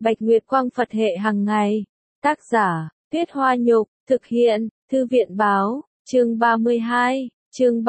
Bạch Nguyệt Quang Phật hệ hàng ngày. Tác giả, Tuyết Hoa Nhục, thực hiện, Thư viện Báo, chương 32, chương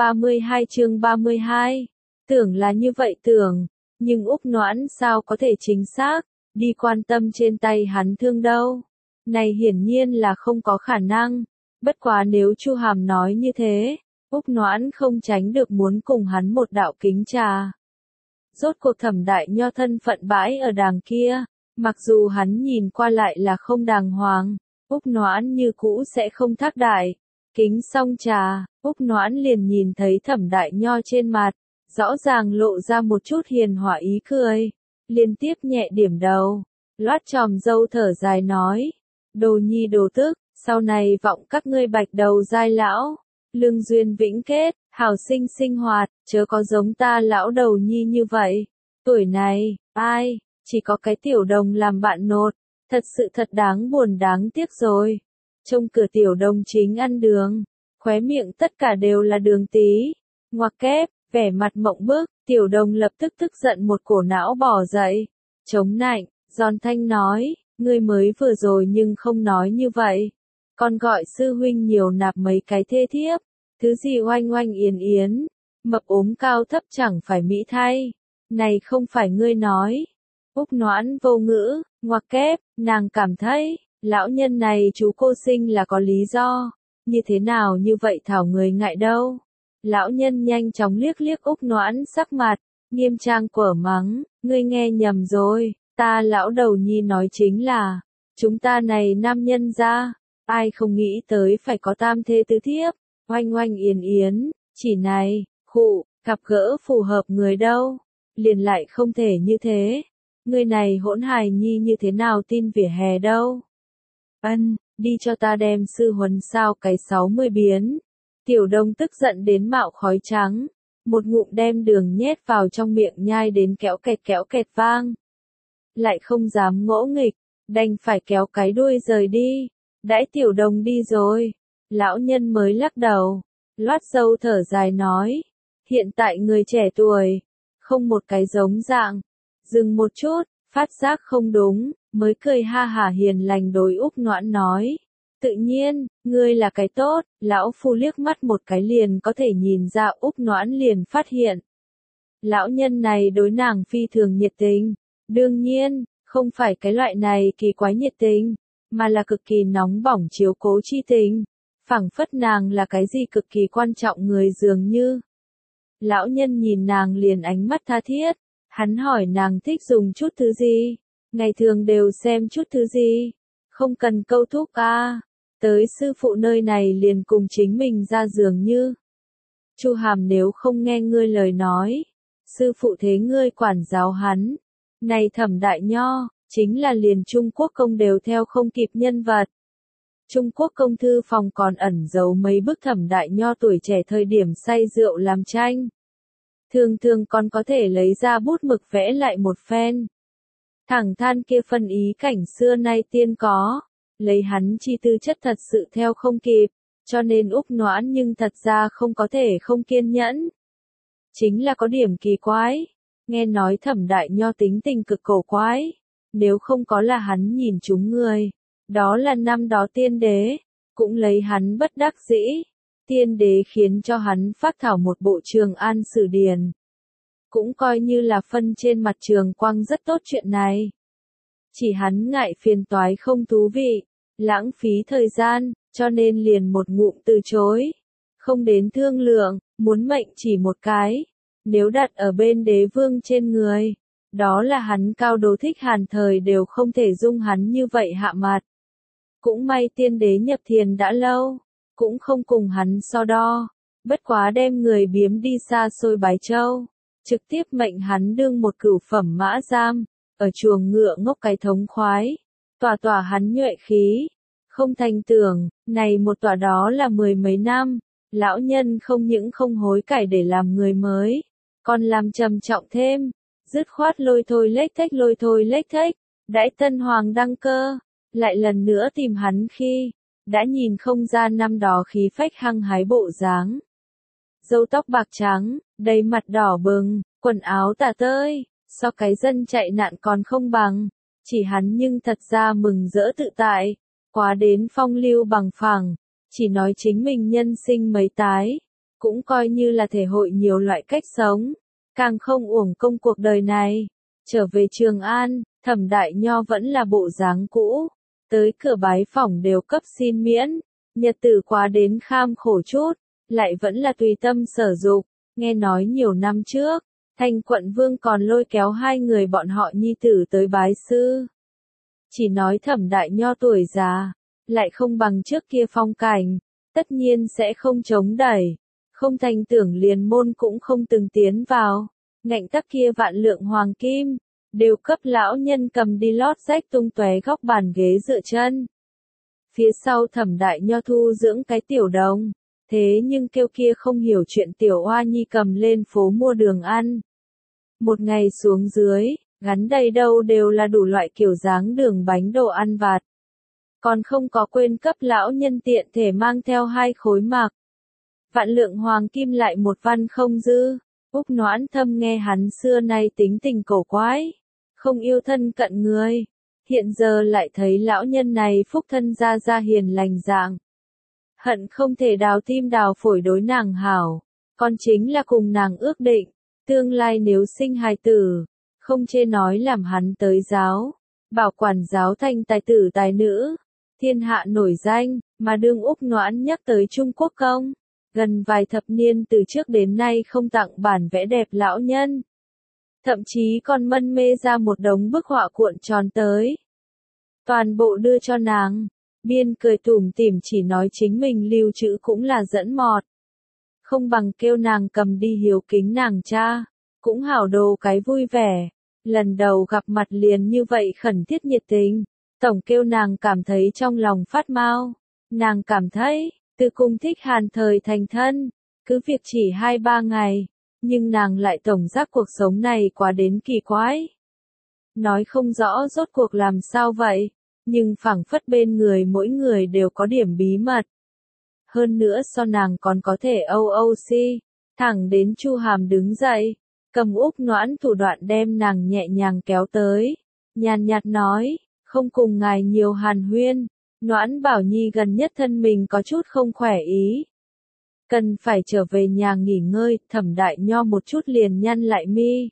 32. Tưởng là như vậy tưởng, nhưng Úc Noãn sao có thể chính xác, đi quan tâm trên tay hắn thương đâu. Này hiển nhiên là không có khả năng, bất quá nếu Chu Hàm nói như thế, Úc Noãn không tránh được muốn cùng hắn một đạo kính trà. Rốt cuộc Thẩm Đại Nho thân phận bãi ở đàng kia, mặc dù hắn nhìn qua lại là không đàng hoàng, Úc Noãn như cũ sẽ không thác đại. Kính xong trà, Úc Noãn liền nhìn thấy Thẩm Đại Nho trên mặt, rõ ràng lộ ra một chút hiền hòa ý cười, liên tiếp nhẹ điểm đầu, loát chòm râu thở dài nói, đồ nhi đồ tức, sau này vọng các ngươi bạch đầu giai lão, lương duyên vĩnh kết, hảo sinh sinh hoạt, chớ có giống ta lão đầu nhi như vậy. Tuổi này, ai, chỉ có cái tiểu đồng làm bạn nột, thật sự thật đáng buồn đáng tiếc rồi. Trông cửa tiểu đồng chính ăn đường, khóe miệng tất cả đều là đường tí, ngoặc kép, vẻ mặt mộng bức, tiểu đồng lập tức tức giận một cổ não bỏ dậy, chống nạnh, giòn thanh nói, ngươi mới vừa rồi nhưng không nói như vậy. Con gọi sư huynh nhiều nạp mấy cái thê thiếp, thứ gì oanh oanh yến yến, mập ốm cao thấp chẳng phải mỹ thay, này không phải ngươi nói. Úc Noãn vô ngữ, ngoặc kép, nàng cảm thấy, lão nhân này chú cô sinh là có lý do, như thế nào như vậy thảo người ngại đâu. Lão nhân nhanh chóng liếc liếc Úc Noãn sắc mặt, nghiêm trang quở mắng, ngươi nghe nhầm rồi, ta lão đầu nhi nói chính là, chúng ta này nam nhân ra, ai không nghĩ tới phải có tam thê tứ thiếp, oanh oanh yến yến, chỉ này, khụ, gặp gỡ phù hợp người đâu, liền lại không thể như thế. Người này hỗn hài nhi như thế nào tin vỉa hè đâu. Ân, đi cho ta đem sư huấn sao cái 60 biến. Tiểu Đông tức giận đến mạo khói trắng, một ngụm đem đường nhét vào trong miệng nhai đến kéo kẹt vang. Lại không dám ngỗ nghịch, đành phải kéo cái đuôi rời đi. Đãi Tiểu Đông đi rồi, lão nhân mới lắc đầu, loát râu thở dài nói, hiện tại người trẻ tuổi, không một cái giống dạng. Dừng một chút, phát giác không đúng, mới cười ha hả hiền lành đối Úc Noãn nói. Tự nhiên, ngươi là cái tốt, lão phu liếc mắt một cái liền có thể nhìn ra. Úc Noãn liền phát hiện. Lão nhân này đối nàng phi thường nhiệt tình, đương nhiên, không phải cái loại này kỳ quái nhiệt tình, mà là cực kỳ nóng bỏng chiếu cố chi tình, phảng phất nàng là cái gì cực kỳ quan trọng người dường như. Lão nhân nhìn nàng liền ánh mắt tha thiết. Hắn hỏi nàng thích dùng chút thứ gì, ngày thường đều xem chút thứ gì, không cần câu thúc tới sư phụ nơi này liền cùng chính mình ra dường như. Chu Hàm nếu không nghe ngươi lời nói, sư phụ thế ngươi quản giáo hắn, này Thẩm Đại Nho, chính là liền Trung Quốc công đều theo không kịp nhân vật. Trung Quốc công thư phòng còn ẩn giấu mấy bức Thẩm Đại Nho tuổi trẻ thời điểm say rượu làm tranh. Thường thường còn có thể lấy ra bút mực vẽ lại một phen. Thẳng than kia phân ý cảnh xưa nay tiên có, lấy hắn chi tư chất thật sự theo không kịp, cho nên Úc Noãn nhưng thật ra không có thể không kiên nhẫn. Chính là có điểm kỳ quái, nghe nói Thẩm Đại Nho tính tình cực cổ quái, nếu không có là hắn nhìn chúng người, đó là năm đó tiên đế, cũng lấy hắn bất đắc dĩ. Tiên đế khiến cho hắn phác thảo một bộ Trường An Sử Điển. Cũng coi như là phân trên mặt trường quang rất tốt chuyện này. Chỉ hắn ngại phiền toái không thú vị, lãng phí thời gian, cho nên liền một ngụm từ chối. Không đến thương lượng, muốn mệnh chỉ một cái. Nếu đặt ở bên đế vương trên người, đó là hắn cao đồ thích hàn thời đều không thể dung hắn như vậy hạ mặt. Cũng may tiên đế nhập thiền đã lâu. Cũng không cùng hắn so đo, bất quá đem người biếm đi xa xôi Bái Châu, trực tiếp mệnh hắn đương một cửu phẩm mã giam, ở chuồng ngựa ngốc cái thống khoái, tỏa hắn nhuệ khí, không thành tưởng, này một tỏa đó là 10 mấy năm, lão nhân không những không hối cải để làm người mới, còn làm trầm trọng thêm, dứt khoát lôi thôi lếch thếch, đãi tân hoàng đăng cơ, lại lần nữa tìm hắn khi đã nhìn không ra năm đó khí phách hăng hái bộ dáng. Râu tóc bạc trắng, đầy mặt đỏ bừng, quần áo tả tơi, so cái dân chạy nạn còn không bằng. chỉ hắn nhưng thật ra mừng rỡ tự tại, quá đến phong lưu bằng phẳng, chỉ nói chính mình nhân sinh mấy tái, cũng coi như là thể hội nhiều loại cách sống, càng không uổng công cuộc đời này. Trở về Trường An, Thẩm Đại Nho vẫn là bộ dáng cũ, tới cửa bái phỏng đều cấp xin miễn, nhật tử quá đến kham khổ chút, lại vẫn là tùy tâm sở dục, nghe nói nhiều năm trước, Thành quận vương còn lôi kéo hai người bọn họ nhi tử tới bái sư. Chỉ nói Thẩm Đại Nho tuổi già, lại không bằng trước kia phong cảnh, tất nhiên sẽ không chống đẩy, không thành tưởng liền môn cũng không từng tiến vào, ngạnh tắc kia vạn lượng hoàng kim, đều cấp lão nhân cầm đi lót rách tung tóe góc bàn ghế dựa chân. Phía sau Thẩm Đại Nho thu dưỡng cái tiểu đồng, thế nhưng kêu kia không hiểu chuyện tiểu oa nhi cầm lên phố mua đường ăn. Một ngày xuống dưới, gắn đầy đâu đều là đủ loại kiểu dáng đường bánh đồ ăn vặt. Còn không có quên cấp lão nhân tiện thể mang theo 2 khối mạc. Vạn lượng hoàng kim lại một văn không dư, Úc Noãn Thâm nghe hắn xưa nay tính tình cổ quái, không yêu thân cận người, hiện giờ lại thấy lão nhân này phúc thân ra hiền lành dạng. Hận không thể đào tim đào phổi đối nàng hảo, còn chính là cùng nàng ước định, tương lai nếu sinh hài tử, không chê nói làm hắn tới giáo, bảo quản giáo thành tài tử tài nữ, thiên hạ nổi danh, mà đương Úc Noãn nhắc tới Trung Quốc công, gần vài thập niên từ trước đến nay không tặng bản vẽ đẹp lão nhân. Thậm chí còn mân mê ra một đống bức họa cuộn tròn tới. Toàn bộ đưa cho nàng, biên cười tủm tỉm chỉ nói chính mình lưu trữ cũng là dẫn mọt. Không bằng kêu nàng cầm đi hiếu kính nàng cha, cũng hảo đồ cái vui vẻ. Lần đầu gặp mặt liền như vậy khẩn thiết nhiệt tình, tổng kêu nàng cảm thấy trong lòng phát mau. Nàng cảm thấy, từ cùng thích Hàn thời thành thân, cứ việc chỉ 2-3 ngày, nhưng nàng lại tổng giác cuộc sống này quá đến kỳ quái. Nói không rõ rốt cuộc làm sao vậy, nhưng phảng phất bên người mỗi người đều có điểm bí mật. Hơn nữa so nàng còn có thể OOC, thẳng đến Chu Hàm đứng dậy, cầm Úc Noãn thủ đoạn đem nàng nhẹ nhàng kéo tới, nhàn nhạt nói, không cùng ngài nhiều hàn huyên, Noãn Bảo Nhi gần nhất thân mình có chút không khỏe ý. Cần phải trở về nhà nghỉ ngơi, Thẩm Đại Nho một chút liền nhăn lại mi.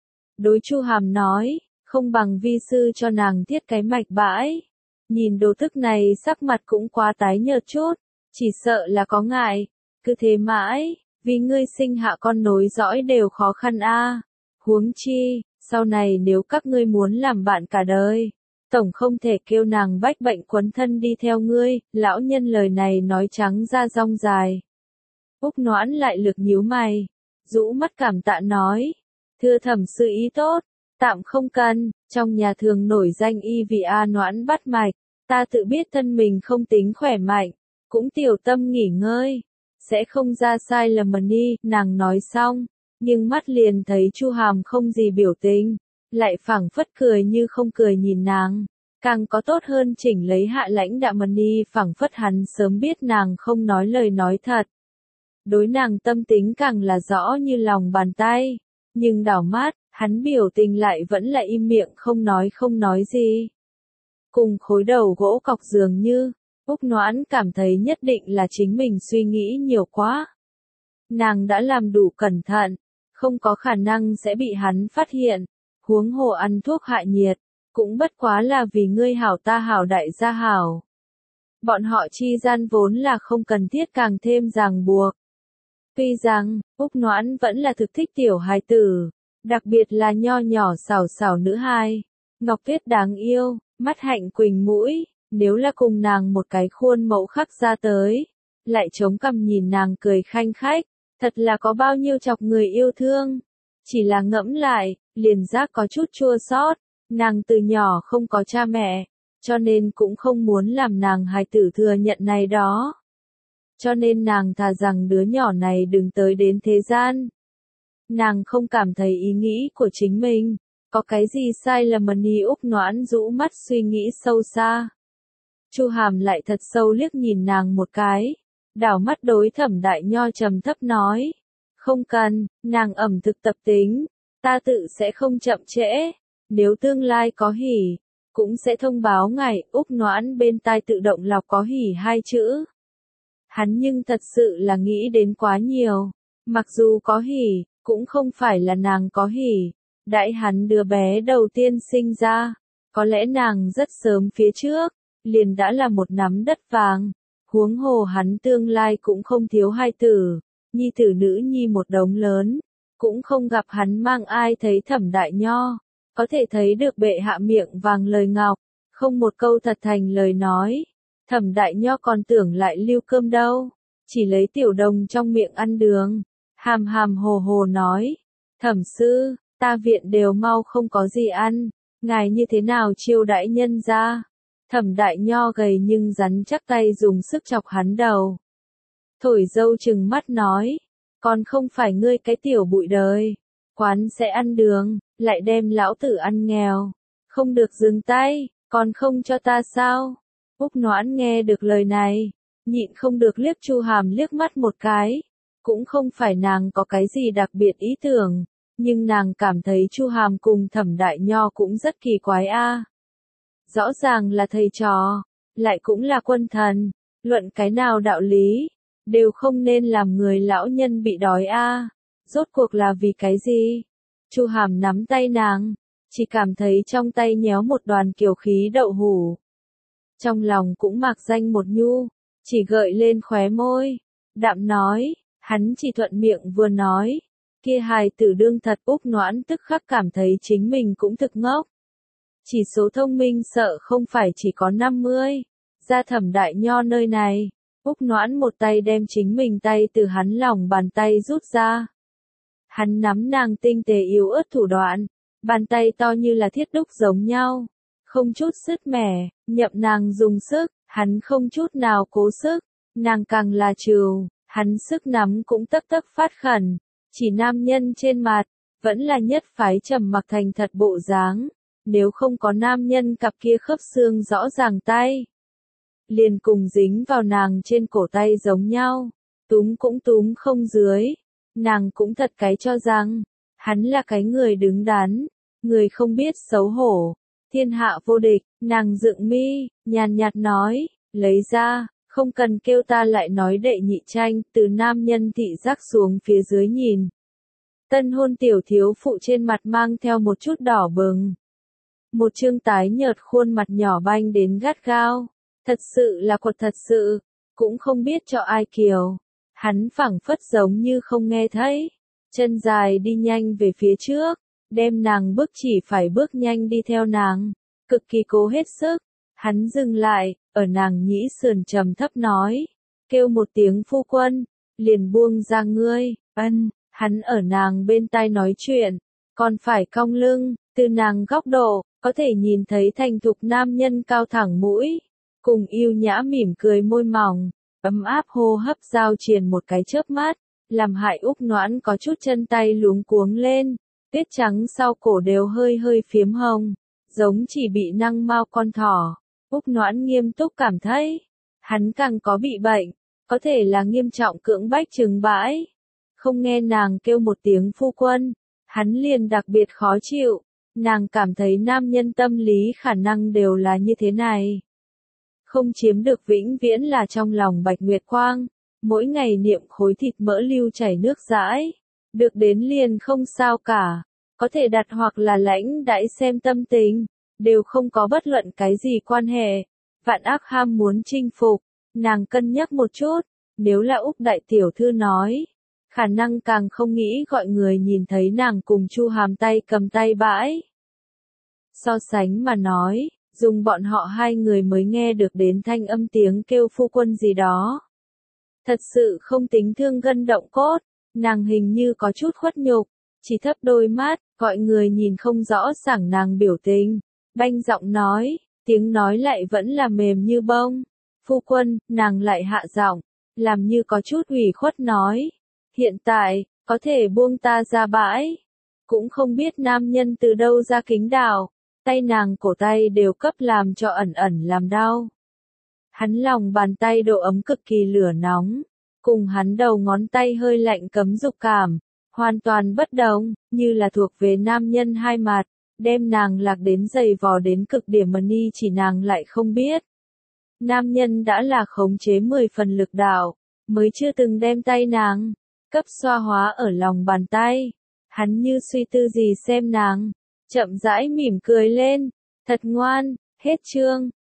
Đối Chu Hàm nói, không bằng vi sư cho nàng thiết cái mạch bãi. Nhìn đồ thức này sắc mặt cũng quá tái nhợt chút, chỉ sợ là có ngại, cứ thế mãi, vì ngươi sinh hạ con nối dõi đều khó khăn a. Huống chi, sau này nếu các ngươi muốn làm bạn cả đời, tổng không thể kêu nàng bách bệnh quấn thân đi theo ngươi, lão nhân lời này nói trắng ra rong dài. Úc Noãn lại lực nhíu mày, rũ mắt cảm tạ nói, thưa thẩm sư ý tốt, tạm không cần, trong nhà thường nổi danh y vị A Noãn bắt mạch, ta tự biết thân mình không tính khỏe mạnh, cũng tiểu tâm nghỉ ngơi, sẽ không ra sai lầm mà ni, nàng nói xong, nhưng mắt liền thấy Chu Hàm không gì biểu tình, lại phảng phất cười như không cười nhìn nàng, càng có tốt hơn chỉnh lấy hạ lãnh đạm mà ni phảng phất hắn sớm biết nàng không nói lời nói thật. Đối nàng tâm tính càng là rõ như lòng bàn tay, nhưng đảo mắt, hắn biểu tình lại vẫn là im miệng không nói gì. Cùng khối đầu gỗ cọc dường như, Úc Noãn cảm thấy nhất định là chính mình suy nghĩ nhiều quá. Nàng đã làm đủ cẩn thận, không có khả năng sẽ bị hắn phát hiện, huống hồ ăn thuốc hạ nhiệt, cũng bất quá là vì ngươi hảo ta hảo đại gia hảo. Bọn họ chi gian vốn là không cần thiết càng thêm ràng buộc. Tuy rằng, Úc Noãn vẫn là thực thích tiểu hài tử, đặc biệt là nho nhỏ xảo xảo nữ hài, ngọc tuyết đáng yêu, mắt hạnh quỳnh mũi, nếu là cùng nàng một cái khuôn mẫu khắc ra tới, lại chống cằm nhìn nàng cười khanh khách, thật là có bao nhiêu chọc người yêu thương. Chỉ là ngẫm lại, liền giác có chút chua xót, nàng từ nhỏ không có cha mẹ, cho nên cũng không muốn làm nàng hài tử thừa nhận này đó. Cho nên nàng thà rằng đứa nhỏ này đừng tới đến thế gian. Nàng không cảm thấy ý nghĩ của chính mình, có cái gì sai lầm mà ni. Úc Noãn rũ mắt suy nghĩ sâu xa. Chu Hàm lại thật sâu liếc nhìn nàng một cái, đảo mắt đối Thẩm Đại Nho trầm thấp nói, không cần, nàng ẩm thực tập tính, ta tự sẽ không chậm trễ, nếu tương lai có hỉ, cũng sẽ thông báo ngài. Úc Noãn bên tai tự động lọc có hỉ hai chữ. Hắn nhưng thật sự là nghĩ đến quá nhiều. Mặc dù có hỉ, cũng không phải là nàng có hỉ. Đãi hắn đứa bé đầu tiên sinh ra, có lẽ nàng rất sớm phía trước, liền đã là một nắm đất vàng. Huống hồ hắn tương lai cũng không thiếu hai tử, nhi tử nữ nhi một đống lớn, cũng không gặp hắn mang ai thấy Thẩm Đại Nho, có thể thấy được bệ hạ miệng vàng lời ngọc, không một câu thật thành lời nói. Thẩm Đại Nho còn tưởng lại lưu cơm đâu, chỉ lấy tiểu đồng trong miệng ăn đường, hàm hàm hồ hồ nói, Thẩm sư, ta viện đều mau không có gì ăn, ngài như thế nào chiêu đãi nhân ra. Thẩm Đại Nho gầy nhưng rắn chắc tay dùng sức chọc hắn đầu. Thổi dâu trừng mắt nói, còn không phải ngươi cái tiểu bụi đời, quán sẽ ăn đường, lại đem lão tử ăn nghèo, không được dừng tay, còn không cho ta sao? Úc Noãn nghe được lời này, nhịn không được liếc Chu Hàm liếc mắt một cái, cũng không phải nàng có cái gì đặc biệt ý tưởng, nhưng nàng cảm thấy Chu Hàm cùng Thẩm Đại Nho cũng rất kỳ quái a. Rõ ràng là thầy trò, lại cũng là quân thần, luận cái nào đạo lý, đều không nên làm người lão nhân bị đói a. Rốt cuộc là vì cái gì? Chu Hàm nắm tay nàng, chỉ cảm thấy trong tay nhéo một đoàn kiều khí đậu hủ. Trong lòng cũng mạc danh một nhu, chỉ gợi lên khóe môi, đạm nói, hắn chỉ thuận miệng vừa nói, kia hài tử đương thật. Úc Noãn tức khắc cảm thấy chính mình cũng thực ngốc. Chỉ số thông minh sợ không phải chỉ có 50, ra Thẩm Đại Nho nơi này. Úc Noãn một tay đem chính mình tay từ hắn lòng bàn tay rút ra. Hắn nắm nàng tinh tế yếu ớt thủ đoạn, bàn tay to như là thiết đúc giống nhau, không chút sứt mẻ, nhậm nàng dùng sức, hắn không chút nào cố sức, nàng càng là trừu, hắn sức nắm cũng tấp tấp phát khẩn, chỉ nam nhân trên mặt, vẫn là nhất phái trầm mặc thành thật bộ dáng, nếu không có nam nhân cặp kia khớp xương rõ ràng tay, liền cùng dính vào nàng trên cổ tay giống nhau, túm cũng túm không dưới. Nàng cũng thật cái cho rằng, hắn là cái người đứng đắn, người không biết xấu hổ, thiên hạ vô địch. Nàng dựng mi, nhàn nhạt nói, lấy ra, không cần kêu ta lại nói đệ nhị tranh. Từ nam nhân thị giác xuống phía dưới nhìn, tân hôn tiểu thiếu phụ trên mặt mang theo một chút đỏ bừng, một trương tái nhợt khuôn mặt nhỏ banh đến gắt gao, thật sự là quật thật sự, cũng không biết cho ai kiều. Hắn phảng phất giống như không nghe thấy, chân dài đi nhanh về phía trước, đem nàng bước chỉ phải bước nhanh đi theo nàng, cực kỳ cố hết sức. Hắn dừng lại, ở nàng nhĩ sườn trầm thấp nói, kêu một tiếng phu quân, liền buông ra ngươi. Hắn ở nàng bên tai nói chuyện, còn phải cong lưng, từ nàng góc độ, có thể nhìn thấy thành thục nam nhân cao thẳng mũi, cùng yêu nhã mỉm cười môi mỏng. Ấm áp hô hấp giao triền một cái chớp mắt, làm hại Úc Noãn có chút chân tay luống cuống lên, tuyết trắng sau cổ đều hơi hơi phiếm hồng, giống chỉ bị năng mao con thỏ. Úc Noãn nghiêm túc cảm thấy, hắn càng có bị bệnh, có thể là nghiêm trọng cưỡng bách trừng bãi. Không nghe nàng kêu một tiếng phu quân, hắn liền đặc biệt khó chịu, nàng cảm thấy nam nhân tâm lý khả năng đều là như thế này. Không chiếm được vĩnh viễn là trong lòng Bạch Nguyệt Quang, mỗi ngày niệm khối thịt mỡ lưu chảy nước dãi, được đến liền không sao cả, có thể đặt hoặc là lãnh đãi xem tâm tình, đều không có bất luận cái gì quan hệ. Vạn ác ham muốn chinh phục, nàng cân nhắc một chút, nếu là Úc đại tiểu thư nói, khả năng càng không nghĩ gọi người nhìn thấy nàng cùng Chu Hàm tay cầm tay bãi. So sánh mà nói, dùng bọn họ hai người mới nghe được đến thanh âm tiếng kêu phu quân gì đó. Thật sự không tính thương gân động cốt, nàng hình như có chút khuất nhục, chỉ thấp đôi mắt, gọi người nhìn không rõ sảng nàng biểu tình, banh giọng nói, tiếng nói lại vẫn là mềm như bông. Phu quân, nàng lại hạ giọng, làm như có chút ủy khuất nói, hiện tại, có thể buông ta ra bãi. Cũng không biết nam nhân từ đâu ra kính đạo. Tay nàng cổ tay đều cấp làm cho ẩn ẩn làm đau. Hắn lòng bàn tay độ ấm cực kỳ lửa nóng, cùng hắn đầu ngón tay hơi lạnh cấm dục cảm, hoàn toàn bất đồng, như là thuộc về nam nhân hai mặt, đem nàng lạc đến giày vò đến cực điểm mà ni chỉ nàng lại không biết. Nam nhân đã là khống chế 10 phần lực đạo, mới chưa từng đem tay nàng cấp xoa hóa ở lòng bàn tay. Hắn như suy tư gì xem nàng, chậm rãi mỉm cười lên, thật ngoan, hết chương.